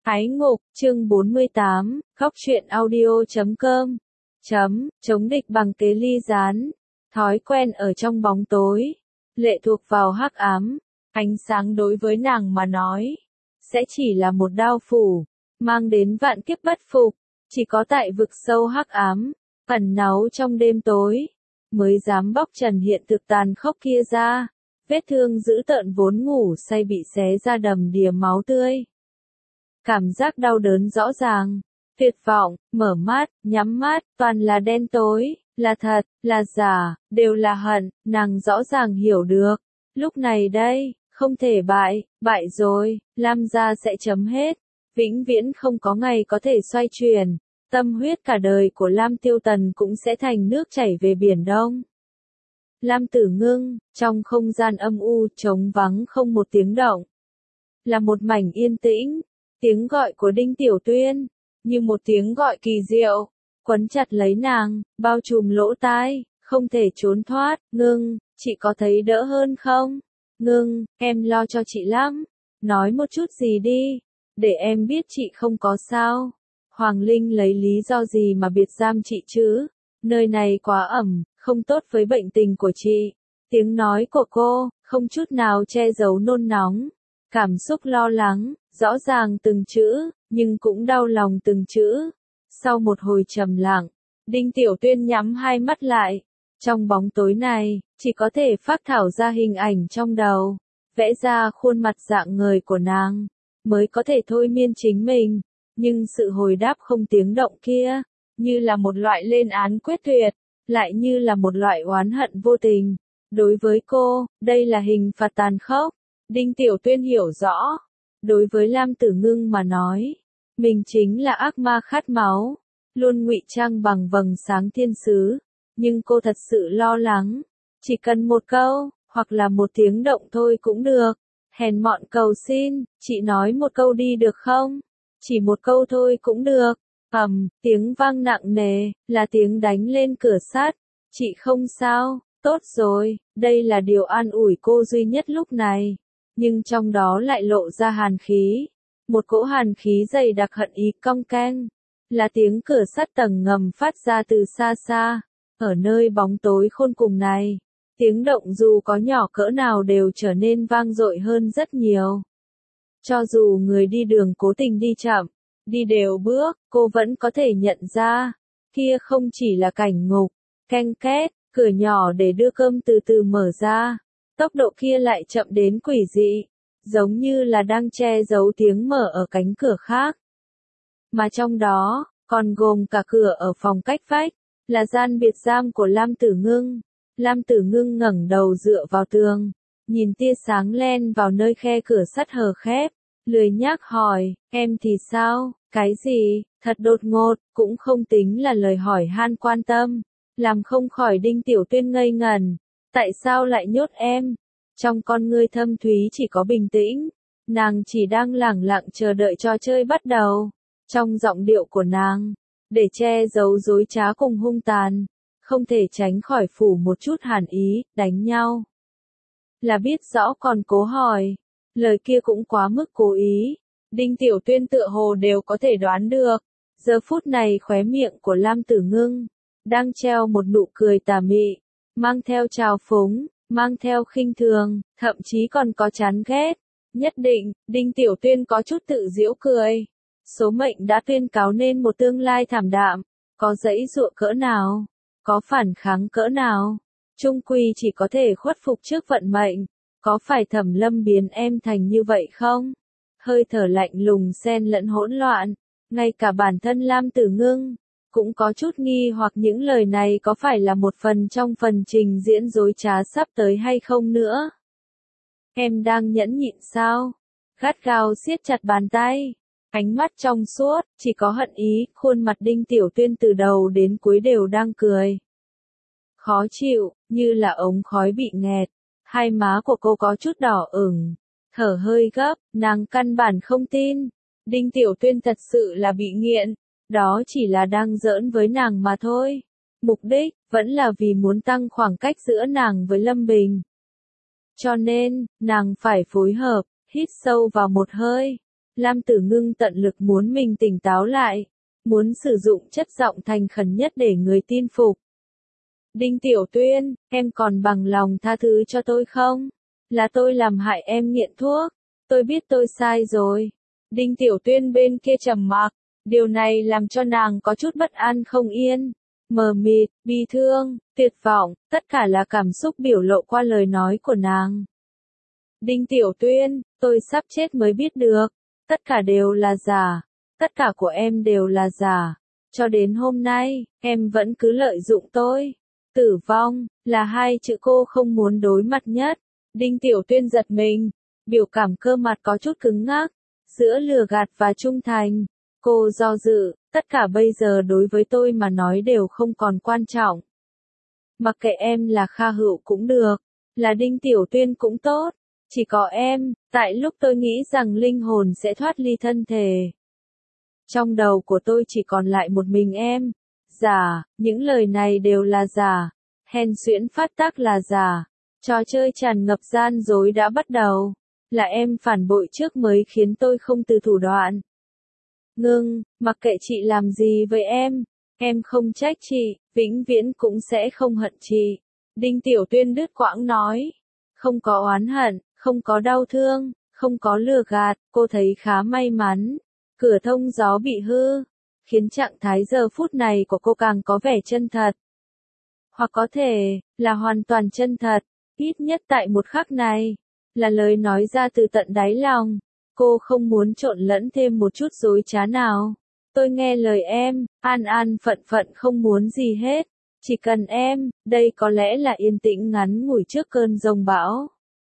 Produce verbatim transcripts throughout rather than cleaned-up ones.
Ái ngục, chương bốn mươi tám, khóc chuyện audio chấm com. Chấm, chống địch bằng kế ly gián. Thói quen ở trong bóng tối. Lệ thuộc vào hắc ám. Ánh sáng đối với nàng mà nói. Sẽ chỉ là một đao phủ. Mang đến vạn kiếp bất phục. Chỉ có tại vực sâu hắc ám. Ẩn náu trong đêm tối. Mới dám bóc trần hiện thực tàn khốc kia ra. Vết thương dữ tợn vốn ngủ say bị xé ra đầm đìa máu tươi. Cảm giác đau đớn rõ ràng, tuyệt vọng, mở mắt, nhắm mắt, toàn là đen tối, là thật, là giả, đều là hận, nàng rõ ràng hiểu được. Lúc này đây, không thể bại, bại rồi, Lam gia sẽ chấm hết, vĩnh viễn không có ngày có thể xoay chuyển, tâm huyết cả đời của Lam Tiêu Tần cũng sẽ thành nước chảy về Biển Đông. Lam Tử Ngưng, trong không gian âm u trống vắng không một tiếng động. Là một mảnh yên tĩnh. Tiếng gọi của Đinh Tiểu Tuyên, như một tiếng gọi kỳ diệu, quấn chặt lấy nàng, bao trùm lỗ tai, không thể trốn thoát. Ngưng, chị có thấy đỡ hơn không? Ngưng, em lo cho chị lắm. Nói một chút gì đi, để em biết chị không có sao. Hoàng Linh lấy lý do gì mà biệt giam chị chứ? Nơi này quá ẩm, không tốt với bệnh tình của chị. Tiếng nói của cô, không chút nào che giấu nôn nóng. Cảm xúc lo lắng, rõ ràng từng chữ, nhưng cũng đau lòng từng chữ. Sau một hồi trầm lặng, Đinh Tiểu Tuyên nhắm hai mắt lại. Trong bóng tối này, chỉ có thể phác thảo ra hình ảnh trong đầu, vẽ ra khuôn mặt dạng người của nàng, mới có thể thôi miên chính mình. Nhưng sự hồi đáp không tiếng động kia, như là một loại lên án quyết tuyệt, lại như là một loại oán hận vô tình. Đối với cô, đây là hình phạt tàn khốc. Đinh Tiểu Tuyên hiểu rõ. Đối với Lam Tử Ngưng mà nói, mình chính là ác ma khát máu, luôn ngụy trang bằng vầng sáng thiên sứ. Nhưng cô thật sự lo lắng. Chỉ cần một câu, hoặc là một tiếng động thôi cũng được. Hèn mọn cầu xin, chị nói một câu đi được không? Chỉ một câu thôi cũng được. Ầm, tiếng vang nặng nề, là tiếng đánh lên cửa sắt. Chị không sao, tốt rồi, đây là điều an ủi cô duy nhất lúc này. Nhưng trong đó lại lộ ra hàn khí. Một cỗ hàn khí dày đặc hận ý cong keng. Là tiếng cửa sắt tầng ngầm phát ra từ xa xa. Ở nơi bóng tối khôn cùng này, tiếng động dù có nhỏ cỡ nào đều trở nên vang dội hơn rất nhiều. Cho dù người đi đường cố tình đi chậm, đi đều bước, cô vẫn có thể nhận ra. Kia không chỉ là cảnh ngục, keng két, cửa nhỏ để đưa cơm từ từ mở ra. Tốc độ kia lại chậm đến quỷ dị, giống như là đang che giấu tiếng mở ở cánh cửa khác. Mà trong đó, còn gồm cả cửa ở phòng cách vách, là gian biệt giam của Lam Tử Ngưng. Lam Tử Ngưng ngẩng đầu dựa vào tường, nhìn tia sáng len vào nơi khe cửa sắt hờ khép, lười nhác hỏi, em thì sao, cái gì, thật đột ngột, cũng không tính là lời hỏi han quan tâm, làm không khỏi Đinh Tiểu Tuyên ngây ngẩn. Tại sao lại nhốt em? Trong con ngươi thâm thúy chỉ có bình tĩnh. Nàng chỉ đang lẳng lặng chờ đợi trò chơi bắt đầu. Trong giọng điệu của nàng, để che giấu dối trá cùng hung tàn, không thể tránh khỏi phủ một chút hàn ý, đánh nhau. Là biết rõ còn cố hỏi. Lời kia cũng quá mức cố ý. Đinh Tiểu Tuyên tựa hồ đều có thể đoán được. Giờ phút này khóe miệng của Lam Tử Ngưng đang treo một nụ cười tà mị. Mang theo trào phúng, mang theo khinh thường, thậm chí còn có chán ghét. Nhất định, Đinh Tiểu Tuyên có chút tự giễu cười. Số mệnh đã tuyên cáo nên một tương lai thảm đạm. Có giãy giụa cỡ nào, có phản kháng cỡ nào, chung quy chỉ có thể khuất phục trước vận mệnh. Có phải Thẩm Lâm biến em thành như vậy không? Hơi thở lạnh lùng xen lẫn hỗn loạn. Ngay cả bản thân Lam Tử Ngưng cũng có chút nghi hoặc những lời này có phải là một phần trong phần trình diễn dối trá sắp tới hay không nữa. Em đang nhẫn nhịn sao? Gắt gao siết chặt bàn tay, ánh mắt trong suốt, chỉ có hận ý. Khuôn mặt Đinh Tiểu Tuyên từ đầu đến cuối đều đang cười. Khó chịu, như là ống khói bị nghẹt. Hai má của cô có chút đỏ ửng, thở hơi gấp, nàng căn bản không tin. Đinh Tiểu Tuyên thật sự là bị nghiện. Đó chỉ là đang giỡn với nàng mà thôi. Mục đích, vẫn là vì muốn tăng khoảng cách giữa nàng với Lâm Bình. Cho nên, nàng phải phối hợp, hít sâu vào một hơi. Lam Tử Ngưng tận lực muốn mình tỉnh táo lại, muốn sử dụng chất giọng thành khẩn nhất để người tin phục. Đinh Tiểu Tuyên, em còn bằng lòng tha thứ cho tôi không? Là tôi làm hại em nghiện thuốc, tôi biết tôi sai rồi. Đinh Tiểu Tuyên bên kia trầm mặc, điều này làm cho nàng có chút bất an không yên, mờ mịt, bi thương, tuyệt vọng, tất cả là cảm xúc biểu lộ qua lời nói của nàng. Đinh Tiểu Tuyên, tôi sắp chết mới biết được, tất cả đều là giả, tất cả của em đều là giả, cho đến hôm nay, em vẫn cứ lợi dụng tôi. Tử vong, là hai chữ cô không muốn đối mặt nhất. Đinh Tiểu Tuyên giật mình, biểu cảm cơ mặt có chút cứng ngắc, giữa lừa gạt và trung thành. Cô do dự, tất cả bây giờ đối với tôi mà nói đều không còn quan trọng. Mặc kệ em là Kha Hữu cũng được, là Đinh Tiểu Tuyên cũng tốt, chỉ có em, tại lúc tôi nghĩ rằng linh hồn sẽ thoát ly thân thể. Trong đầu của tôi chỉ còn lại một mình em. Giả, những lời này đều là giả, hèn xuyễn phát tác là giả, trò chơi tràn ngập gian dối đã bắt đầu, là em phản bội trước mới khiến tôi không từ thủ đoạn. Ngưng, mặc kệ chị làm gì với em, em không trách chị, vĩnh viễn cũng sẽ không hận chị. Đinh Tiểu Tuyên đứt quãng nói, không có oán hận, không có đau thương, không có lừa gạt, cô thấy khá may mắn, cửa thông gió bị hư, khiến trạng thái giờ phút này của cô càng có vẻ chân thật. Hoặc có thể, là hoàn toàn chân thật, ít nhất tại một khắc này, là lời nói ra từ tận đáy lòng. Cô không muốn trộn lẫn thêm một chút dối trá nào. Tôi nghe lời em, an an phận phận không muốn gì hết. Chỉ cần em, đây có lẽ là yên tĩnh ngắn ngủi trước cơn giông bão.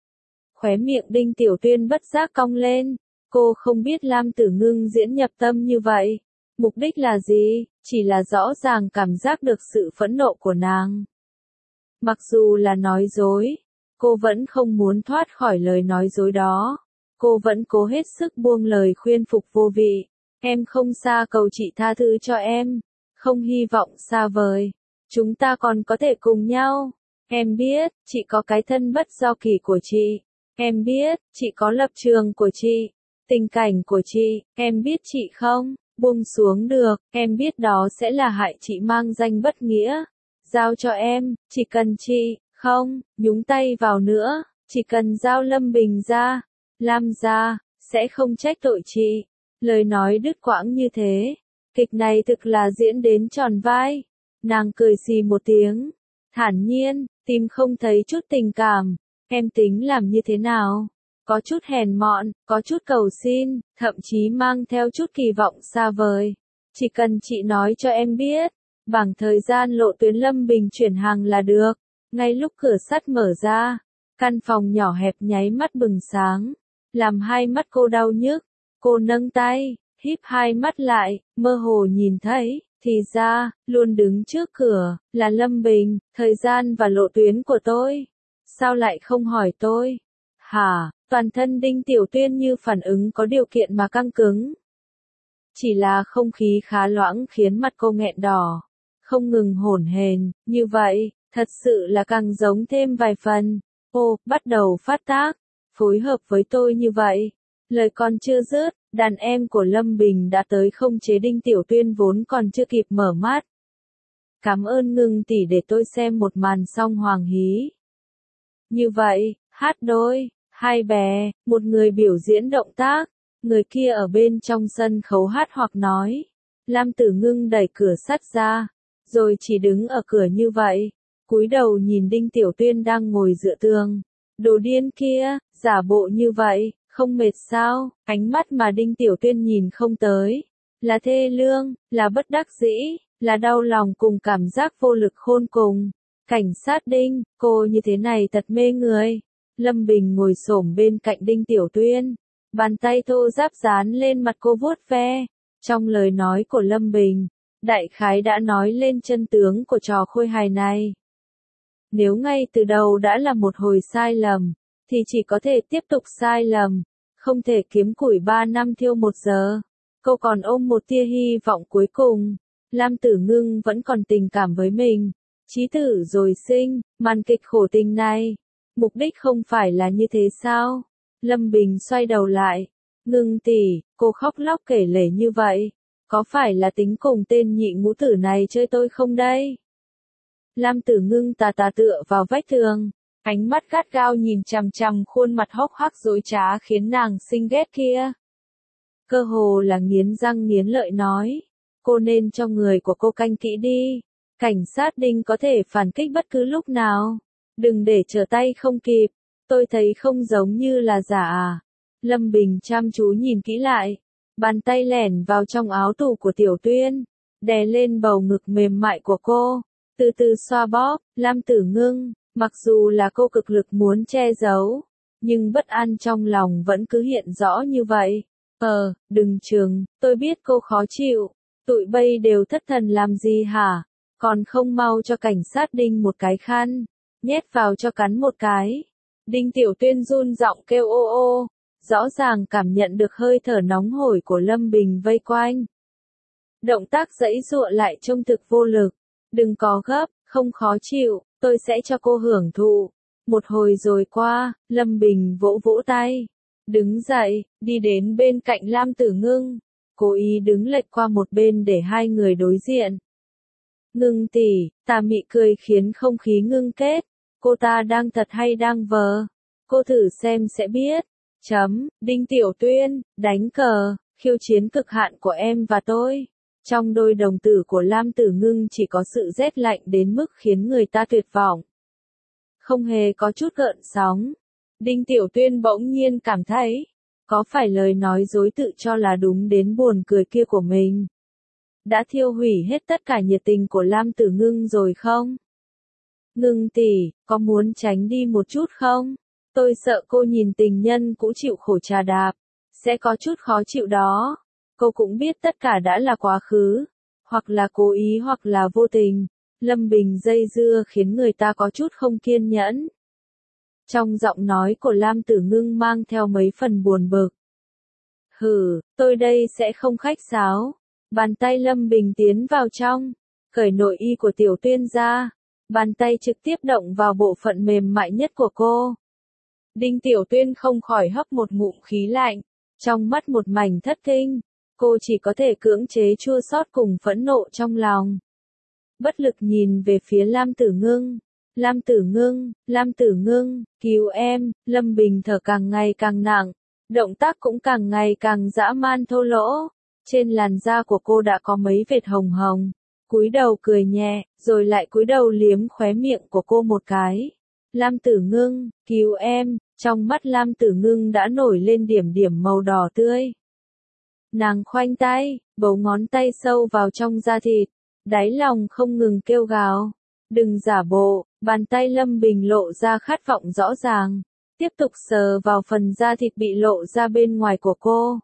Khóe miệng Đinh Tiểu Tuyên bất giác cong lên. Cô không biết Lam Tử Ngưng diễn nhập tâm như vậy. Mục đích là gì, chỉ là rõ ràng cảm giác được sự phẫn nộ của nàng. Mặc dù là nói dối, cô vẫn không muốn thoát khỏi lời nói dối đó. Cô vẫn cố hết sức buông lời khuyên phục vô vị. Em không xa cầu chị tha thứ cho em, không hy vọng xa vời. Chúng ta còn có thể cùng nhau. Em biết, chị có cái thân bất do kỳ của chị. Em biết, chị có lập trường của chị, tình cảnh của chị. Em biết chị không buông xuống được, em biết đó sẽ là hại chị mang danh bất nghĩa. Giao cho em, chỉ cần chị, không, nhúng tay vào nữa, chỉ cần giao Lâm Bình ra, Lam ra, sẽ không trách tội chị. Lời nói đứt quãng như thế, kịch này thực là diễn đến tròn vai. Nàng cười xì một tiếng, thản nhiên, tim không thấy chút tình cảm. Em tính làm như thế nào? Có chút hèn mọn, có chút cầu xin, thậm chí mang theo chút kỳ vọng xa vời. Chỉ cần chị nói cho em biết, bảng thời gian lộ tuyến Lâm Bình chuyển hàng là được. Ngay lúc cửa sắt mở ra, căn phòng nhỏ hẹp nháy mắt bừng sáng, làm hai mắt cô đau nhức. Cô nâng tay, híp hai mắt lại, mơ hồ nhìn thấy, thì ra, luôn đứng trước cửa, là Lâm Bình, thời gian và lộ tuyến của tôi. Sao lại không hỏi tôi? Hả? Toàn thân Đinh Tiểu Tuyên như phản ứng có điều kiện mà căng cứng. Chỉ là không khí khá loãng khiến mặt cô nghẹn đỏ, không ngừng hổn hển, như vậy, thật sự là càng giống thêm vài phần. Ô, bắt đầu phát tác, phối hợp với tôi như vậy. Lời còn chưa dứt, đàn em của Lâm Bình đã tới không chế Đinh Tiểu Tuyên vốn còn chưa kịp mở mắt. Cảm ơn Ngưng tỷ để tôi xem một màn song hoàng hí. Như vậy, hát đôi, hai bè, một người biểu diễn động tác, người kia ở bên trong sân khấu hát hoặc nói. Lam Tử Ngưng đẩy cửa sắt ra, rồi chỉ đứng ở cửa như vậy, cúi đầu nhìn Đinh Tiểu Tuyên đang ngồi dựa tường. Đồ điên kia, giả bộ như vậy, không mệt sao? Ánh mắt mà Đinh Tiểu Tuyên nhìn không tới, là thê lương, là bất đắc dĩ, là đau lòng cùng cảm giác vô lực khôn cùng. Cảnh sát Đinh, cô như thế này thật mê người. Lâm Bình ngồi xổm bên cạnh Đinh Tiểu Tuyên, bàn tay thô ráp dán lên mặt cô vuốt ve. Trong lời nói của Lâm Bình, đại khái đã nói lên chân tướng của trò khôi hài này. Nếu ngay từ đầu đã là một hồi sai lầm, thì chỉ có thể tiếp tục sai lầm, không thể kiếm củi ba năm thiêu một giờ. Cô còn ôm một tia hy vọng cuối cùng. Lam Tử Ngưng vẫn còn tình cảm với mình. Chí tử rồi sinh, màn kịch khổ tình này. Mục đích không phải là như thế sao? Lâm Bình xoay đầu lại, Ngưng tỷ, cô khóc lóc kể lể như vậy. Có phải là tính cùng tên nhị ngũ tử này chơi tôi không đây? Lam Tử Ngưng tà tà tựa vào vách tường, ánh mắt gắt gao nhìn chằm chằm khuôn mặt hốc hác dối trá khiến nàng sinh ghét kia. Cơ hồ là nghiến răng nghiến lợi nói, cô nên cho người của cô canh kỹ đi, cảnh sát Đinh có thể phản kích bất cứ lúc nào, đừng để trở tay không kịp, tôi thấy không giống như là giả à. Lâm Bình chăm chú nhìn kỹ lại, bàn tay lẻn vào trong áo tù của Tiểu Tuyên, đè lên bầu ngực mềm mại của cô, từ từ xoa bóp. Lam Tử Ngưng, mặc dù là cô cực lực muốn che giấu, nhưng bất an trong lòng vẫn cứ hiện rõ như vậy. Ờ, đừng chừng, tôi biết cô khó chịu, tụi bay đều thất thần làm gì hả, còn không mau cho cảnh sát Đinh một cái khăn, nhét vào cho cắn một cái. Đinh Tiểu Tuyên run giọng kêu ô ô, rõ ràng cảm nhận được hơi thở nóng hổi của Lâm Bình vây quanh. Động tác giãy giụa lại trông thực vô lực, đừng có gấp, không khó chịu, tôi sẽ cho cô hưởng thụ. Một hồi rồi qua, Lâm Bình vỗ vỗ tay, đứng dậy, đi đến bên cạnh Lam Tử Ngưng, cố ý đứng lệch qua một bên để hai người đối diện. Ngưng tỷ, tà mị cười khiến không khí ngưng kết, cô ta đang thật hay đang vờ? Cô thử xem sẽ biết. Chấm, Đinh Tiểu Tuyên, đánh cờ, khiêu chiến cực hạn của em và tôi. Trong đôi đồng tử của Lam Tử Ngưng chỉ có sự rét lạnh đến mức khiến người ta tuyệt vọng. Không hề có chút gợn sóng. Đinh Tiểu Tuyên bỗng nhiên cảm thấy, có phải lời nói dối tự cho là đúng đến buồn cười kia của mình đã thiêu hủy hết tất cả nhiệt tình của Lam Tử Ngưng rồi không? Ngưng tỷ, có muốn tránh đi một chút không? Tôi sợ cô nhìn tình nhân cũ chịu khổ trà đạp, sẽ có chút khó chịu đó. Cô cũng biết tất cả đã là quá khứ, hoặc là cố ý hoặc là vô tình. Lâm Bình dây dưa khiến người ta có chút không kiên nhẫn. Trong giọng nói của Lam Tử Ngưng mang theo mấy phần buồn bực. Hừ, tôi đây sẽ không khách sáo. Bàn tay Lâm Bình tiến vào trong, cởi nội y của Tiểu Tuyên ra. Bàn tay trực tiếp động vào bộ phận mềm mại nhất của cô. Đinh Tiểu Tuyên không khỏi hấp một ngụm khí lạnh, trong mắt một mảnh thất kinh, cô chỉ có thể cưỡng chế chua xót cùng phẫn nộ trong lòng. Bất lực nhìn về phía Lam Tử Ngưng, Lam Tử Ngưng, Lam Tử Ngưng, cứu em. Lâm Bình thở càng ngày càng nặng, động tác cũng càng ngày càng dã man thô lỗ, trên làn da của cô đã có mấy vệt hồng hồng, cúi đầu cười nhẹ, rồi lại cúi đầu liếm khóe miệng của cô một cái. Lam Tử Ngưng, cứu em. Trong mắt Lam Tử Ngưng đã nổi lên điểm điểm màu đỏ tươi. Nàng khoanh tay, bấu ngón tay sâu vào trong da thịt, đáy lòng không ngừng kêu gào. Đừng giả bộ. Bàn tay Lâm Bình lộ ra khát vọng rõ ràng, tiếp tục sờ vào phần da thịt bị lộ ra bên ngoài của cô.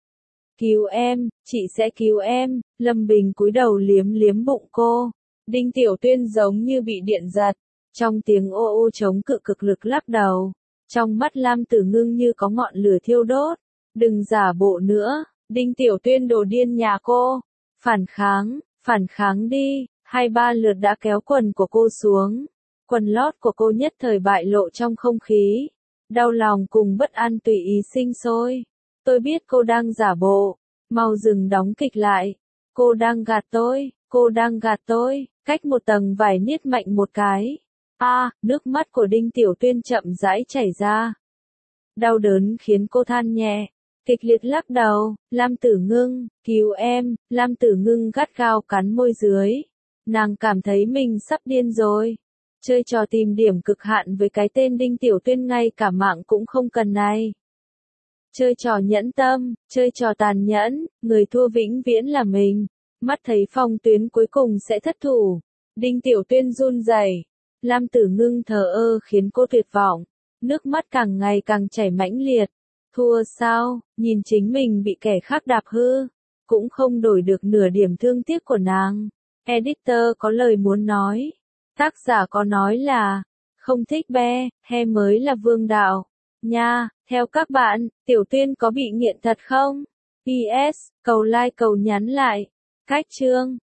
Cứu em, chị sẽ cứu em. Lâm Bình cúi đầu liếm liếm bụng cô. Đinh Tiểu Tuyên giống như bị điện giật, trong tiếng ô ô chống cự cực lực lắc đầu. Trong mắt Lam Tử Ngưng như có ngọn lửa thiêu đốt. Đừng giả bộ nữa. Đinh Tiểu Tuyên đồ điên nhà cô. Phản kháng, phản kháng đi. Hai ba lượt đã kéo quần của cô xuống. Quần lót của cô nhất thời bại lộ trong không khí. Đau lòng cùng bất an tùy ý sinh sôi. Tôi biết cô đang giả bộ. Mau dừng đóng kịch lại. Cô đang gạt tôi. Cô đang gạt tôi. Cách một tầng vải niết mạnh một cái. A, à, nước mắt của Đinh Tiểu Tuyên chậm rãi chảy ra. Đau đớn khiến cô than nhẹ, kịch liệt lắc đầu. Lam Tử Ngưng, cứu em. Lam Tử Ngưng gắt gao cắn môi dưới. Nàng cảm thấy mình sắp điên rồi. Chơi trò tìm điểm cực hạn với cái tên Đinh Tiểu Tuyên ngay cả mạng cũng không cần này. Chơi trò nhẫn tâm, chơi trò tàn nhẫn, người thua vĩnh viễn là mình. Mắt thấy phòng tuyến cuối cùng sẽ thất thủ. Đinh Tiểu Tuyên run rẩy. Lam Tử Ngưng thờ ơ khiến cô tuyệt vọng. Nước mắt càng ngày càng chảy mãnh liệt. Thua sao, nhìn chính mình bị kẻ khác đạp hư. Cũng không đổi được nửa điểm thương tiếc của nàng. Editor có lời muốn nói. Tác giả có nói là, không thích be, he mới là vương đạo. Nha, theo các bạn, Tiểu Tuyên có bị nghiện thật không? pê ét, cầu like cầu nhắn lại. Cách chương.